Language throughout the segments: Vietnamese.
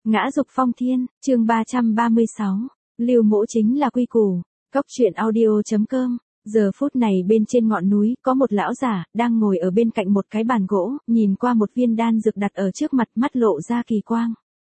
Ngã dục phong thiên, chương 336. Lưu mỗ chính là quy củ. Cóc truyện audio.com. Giờ phút này bên trên ngọn núi có một lão giả đang ngồi ở bên cạnh một cái bàn gỗ, nhìn qua một viên đan dược đặt ở trước mặt, mắt lộ ra kỳ quang.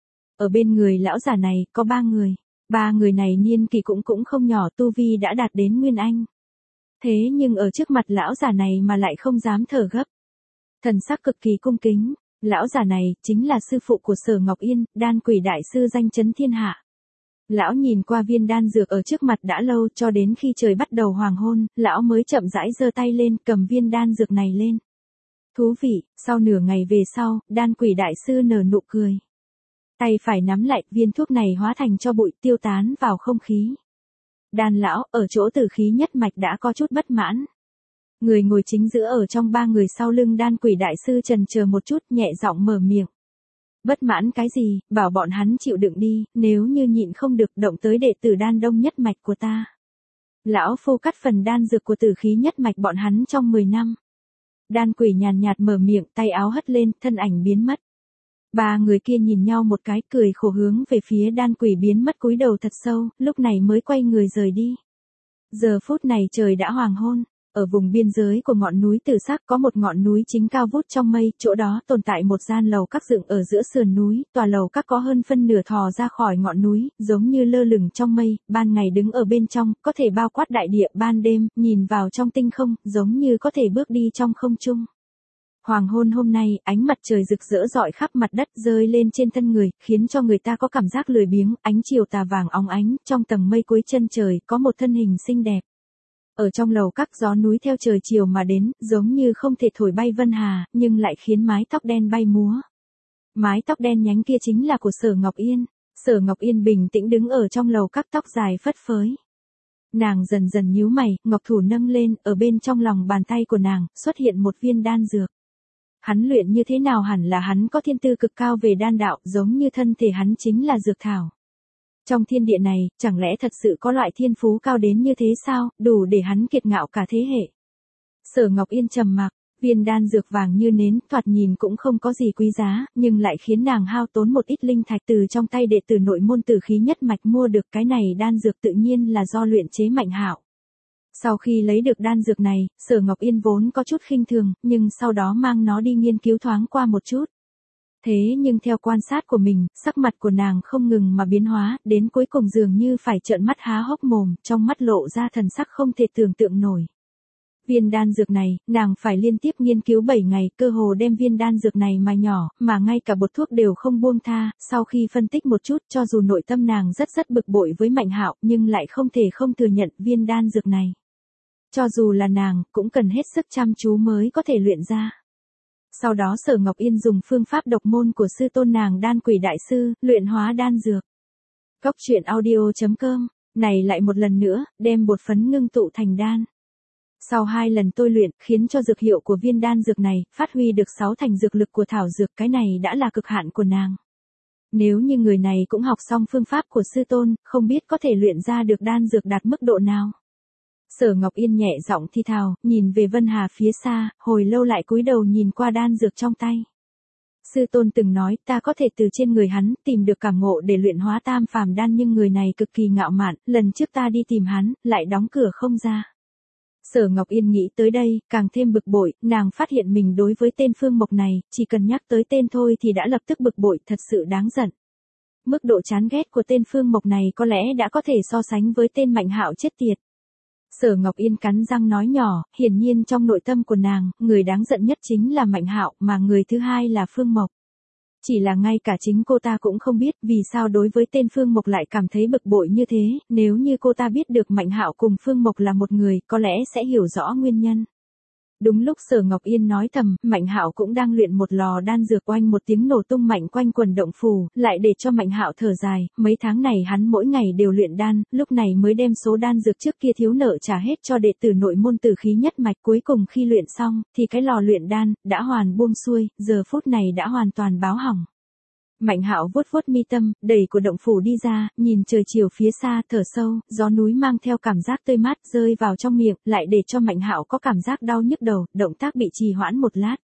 Ở bên người lão giả này có 3 người. 3 người này niên kỳ cũng không nhỏ, tu vi đã đạt đến nguyên anh. Thế nhưng ở trước mặt lão giả này mà lại không dám thở gấp. Thần sắc cực kỳ cung kính. Lão giả này chính là sư phụ của Sở Ngọc Yên, đan quỷ đại sư danh chấn thiên hạ. Lão nhìn qua viên đan dược ở trước mặt đã lâu, cho đến khi trời bắt đầu hoàng hôn, lão mới chậm rãi giơ tay lên cầm viên đan dược này lên. Thú vị, sau nửa ngày về sau, đan quỷ đại sư nở nụ cười. Tay phải nắm lại, viên thuốc này hóa thành cho bụi tiêu tán vào không khí. Đan lão ở chỗ tử khí nhất mạch đã có chút bất mãn. Người ngồi chính giữa ở trong 3 người sau lưng đan quỷ đại sư chần chờ một chút, nhẹ giọng mở miệng. Bất mãn cái gì, bảo bọn hắn chịu đựng đi, nếu như nhịn không được động tới đệ tử đan đông nhất mạch của ta. Lão phu cắt phần đan dược của tử khí nhất mạch bọn hắn trong 10 năm. Đan quỷ nhàn nhạt mở miệng, tay áo hất lên, thân ảnh biến mất. 3 người kia nhìn nhau một cái, cười khổ hướng về phía đan quỷ biến mất, cúi đầu thật sâu, lúc này mới quay người rời đi. Giờ phút này trời đã hoàng hôn. Ở vùng biên giới của ngọn núi Tử Sắc có một ngọn núi chính cao vút trong mây, chỗ đó tồn tại một gian lầu các dựng ở giữa sườn núi, tòa lầu các có hơn phân nửa thò ra khỏi ngọn núi, giống như lơ lửng trong mây, ban ngày đứng ở bên trong, có thể bao quát đại địa, ban đêm, nhìn vào trong tinh không, giống như có thể bước đi trong không trung. Hoàng hôn hôm nay, ánh mặt trời rực rỡ rọi khắp mặt đất rơi lên trên thân người, khiến cho người ta có cảm giác lười biếng, ánh chiều tà vàng óng ánh, trong tầng mây cuối chân trời, có một thân hình xinh đẹp. Ở trong lầu các gió núi theo trời chiều mà đến, giống như không thể thổi bay vân hà, nhưng lại khiến mái tóc đen bay múa. Mái tóc đen nhánh kia chính là của Sở Ngọc Yên. Sở Ngọc Yên bình tĩnh đứng ở trong lầu các, tóc dài phất phới. Nàng dần dần nhíu mày, ngọc thủ nâng lên, ở bên trong lòng bàn tay của nàng, xuất hiện một viên đan dược. Hắn luyện như thế nào, hẳn là hắn có thiên tư cực cao về đan đạo, giống như thân thể hắn chính là dược thảo. Trong thiên địa này, chẳng lẽ thật sự có loại thiên phú cao đến như thế sao, đủ để hắn kiệt ngạo cả thế hệ. Sở Ngọc Yên trầm mặc, viên đan dược vàng như nến, thoạt nhìn cũng không có gì quý giá, nhưng lại khiến nàng hao tốn một ít linh thạch từ trong tay đệ tử nội môn tử khí nhất mạch mua được. Cái này đan dược tự nhiên là do luyện chế Mạnh Hạo. Sau khi lấy được đan dược này, Sở Ngọc Yên vốn có chút khinh thường, nhưng sau đó mang nó đi nghiên cứu thoáng qua một chút. Thế nhưng theo quan sát của mình, sắc mặt của nàng không ngừng mà biến hóa, đến cuối cùng dường như phải trợn mắt há hốc mồm, trong mắt lộ ra thần sắc không thể tưởng tượng nổi. Viên đan dược này, nàng phải liên tiếp nghiên cứu 7 ngày, cơ hồ đem viên đan dược này mài nhỏ, mà ngay cả bột thuốc đều không buông tha. Sau khi phân tích một chút, cho dù nội tâm nàng rất bực bội với Mạnh Hạo, nhưng lại không thể không thừa nhận viên đan dược này. Cho dù là nàng, cũng cần hết sức chăm chú mới có thể luyện ra. Sau đó Sở Ngọc Yên dùng phương pháp độc môn của sư tôn nàng đan quỷ đại sư, luyện hóa đan dược. Cóc truyện audio.com, này lại một lần nữa, đem bột phấn ngưng tụ thành đan. Sau 2 lần tôi luyện, khiến cho dược hiệu của viên đan dược này, phát huy được 6 thành dược lực của thảo dược, cái này đã là cực hạn của nàng. Nếu như người này cũng học xong phương pháp của sư tôn, không biết có thể luyện ra được đan dược đạt mức độ nào. Sở Ngọc Yên nhẹ giọng thi thào, nhìn về Vân Hà phía xa, hồi lâu lại cúi đầu nhìn qua đan dược trong tay. Sư tôn từng nói, ta có thể từ trên người hắn tìm được cảm ngộ để luyện hóa tam phàm đan, nhưng người này cực kỳ ngạo mạn, lần trước ta đi tìm hắn, lại đóng cửa không ra. Sở Ngọc Yên nghĩ tới đây, càng thêm bực bội, nàng phát hiện mình đối với tên Phương Mộc này, chỉ cần nhắc tới tên thôi thì đã lập tức bực bội, thật sự đáng giận. Mức độ chán ghét của tên Phương Mộc này có lẽ đã có thể so sánh với tên Mạnh Hạo chết tiệt. Sở Ngọc Yên cắn răng nói nhỏ, hiển nhiên trong nội tâm của nàng, người đáng giận nhất chính là Mạnh Hạo, mà người thứ hai là Phương Mộc. Chỉ là ngay cả chính cô ta cũng không biết vì sao đối với tên Phương Mộc lại cảm thấy bực bội như thế, nếu như cô ta biết được Mạnh Hạo cùng Phương Mộc là một người, có lẽ sẽ hiểu rõ nguyên nhân. Đúng lúc Sở Ngọc Yên nói thầm, Mạnh Hạo cũng đang luyện một lò đan dược, oanh một tiếng nổ tung mạnh quanh quần động phủ, lại để cho Mạnh Hạo thở dài, mấy tháng này hắn mỗi ngày đều luyện đan, lúc này mới đem số đan dược trước kia thiếu nợ trả hết cho đệ tử nội môn tử khí nhất mạch, cuối cùng khi luyện xong, thì cái lò luyện đan đã hoàn buông xuôi, giờ phút này đã hoàn toàn báo hỏng. Mạnh Hạo vuốt vuốt mi tâm, đẩy của động phủ đi ra, nhìn trời chiều phía xa, thở sâu, gió núi mang theo cảm giác tươi mát rơi vào trong miệng, lại để cho Mạnh Hạo có cảm giác đau nhức đầu, động tác bị trì hoãn một lát.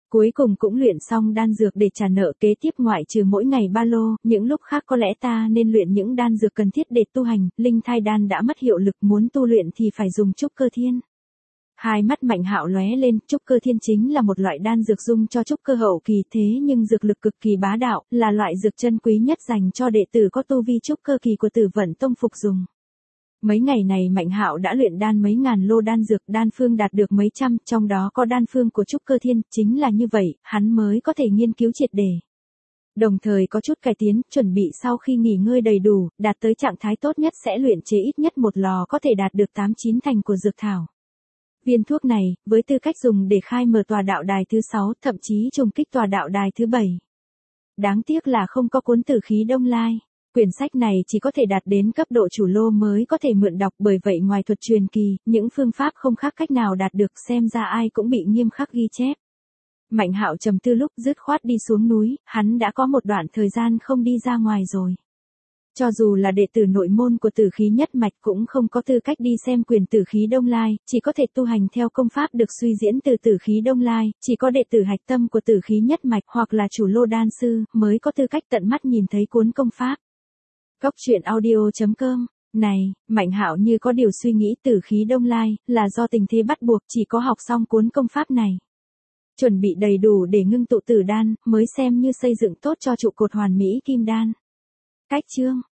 Cuối cùng cũng luyện xong đan dược để trả nợ, kế tiếp ngoại trừ mỗi ngày ba lô, những lúc khác có lẽ ta nên luyện những đan dược cần thiết để tu hành, linh thai đan đã mất hiệu lực, muốn tu luyện thì phải dùng trúc cơ thiên. Hai mắt Mạnh Hạo lóe lên, trúc cơ thiên chính là một loại đan dược dùng cho trúc cơ hậu kỳ, thế nhưng dược lực cực kỳ bá đạo, là loại dược chân quý nhất dành cho đệ tử có tu vi trúc cơ kỳ của Tử Vận Tông phục dùng. Mấy ngày này Mạnh Hạo đã luyện đan mấy ngàn lô đan dược, đan phương đạt được mấy trăm, trong đó có đan phương của trúc cơ thiên, chính là như vậy, hắn mới có thể nghiên cứu triệt để. Đồng thời có chút cải tiến, chuẩn bị sau khi nghỉ ngơi đầy đủ, đạt tới trạng thái tốt nhất sẽ luyện chế ít nhất một lò có thể đạt được 8-9 thành của dược thảo. Viên thuốc này, với tư cách dùng để khai mở tòa đạo đài thứ 6, thậm chí trùng kích tòa đạo đài thứ 7. Đáng tiếc là không có cuốn Tử Khí Đông Lai. Quyển sách này chỉ có thể đạt đến cấp độ chủ lô mới có thể mượn đọc, bởi vậy ngoài thuật truyền kỳ, những phương pháp không khác cách nào đạt được, xem ra ai cũng bị nghiêm khắc ghi chép. Mạnh Hạo trầm tư lúc dứt khoát đi xuống núi, hắn đã có một đoạn thời gian không đi ra ngoài rồi. Cho dù là đệ tử nội môn của Tử Khí Nhất Mạch cũng không có tư cách đi xem quyền Tử Khí Đông Lai, chỉ có thể tu hành theo công pháp được suy diễn từ Tử Khí Đông Lai, chỉ có đệ tử hạch tâm của Tử Khí Nhất Mạch hoặc là chủ lô đan sư mới có tư cách tận mắt nhìn thấy cuốn công pháp. Cốc truyện audio.com. Này, Mạnh Hạo như có điều suy nghĩ, Tử Khí Đông Lai là do tình thế bắt buộc, chỉ có học xong cuốn công pháp này, chuẩn bị đầy đủ để ngưng tụ tử đan, mới xem như xây dựng tốt cho trụ cột hoàn mỹ kim đan. Cách chương